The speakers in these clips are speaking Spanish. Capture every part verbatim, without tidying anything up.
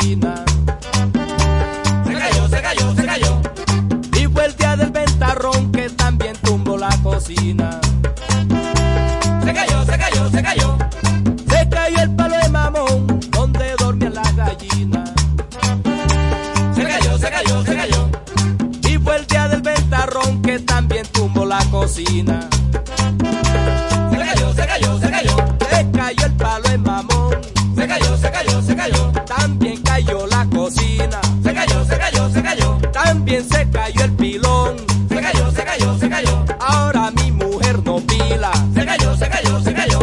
gallina. Se cayó, se cayó, se cayó. Y fue el día del ventarrón que también tumbó la cocina. Se cayó, se cayó, se cayó. Se cayó el palo de mamón donde dormían las gallinas. Se cayó, se cayó, se cayó. Y fue el día del ventarrón que también tumbó la cocina. Se cayó, se cayó, se cayó. Se cayó el palo de mamón. Se cayó, se cayó, se cayó. También cayó la cocina. Se cayó, se cayó, se cayó. También se cayó el pilón. Se cayó, se cayó, se cayó. Ahora mi mujer no pila. Se cayó, se cayó, se cayó.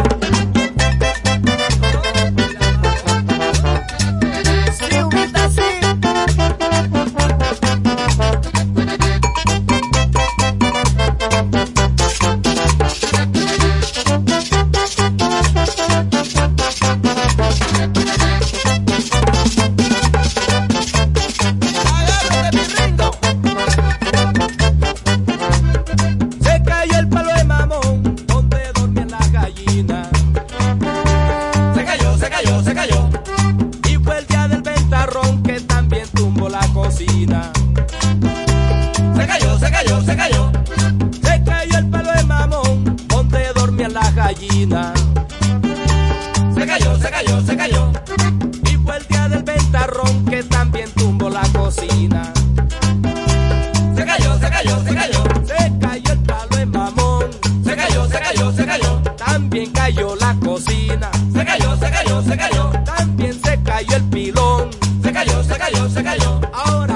Se cayó. Y fue el día del ventarrón que también tumbó la cocina. Se cayó, se cayó, se cayó. Se cayó el palo de mamón donde dormían las gallinas. Se cayó, se cayó, se cayó. Y fue el día del ventarrón que también tumbó la cocina. Se cayó, se cayó, se cayó. Se cayó el palo de mamón. Se cayó, se cayó, se cayó. También cayó la cocina. Se cayó, se cayó, se cayó. También se cayó el pilón. Se cayó, se cayó, se cayó. Ahora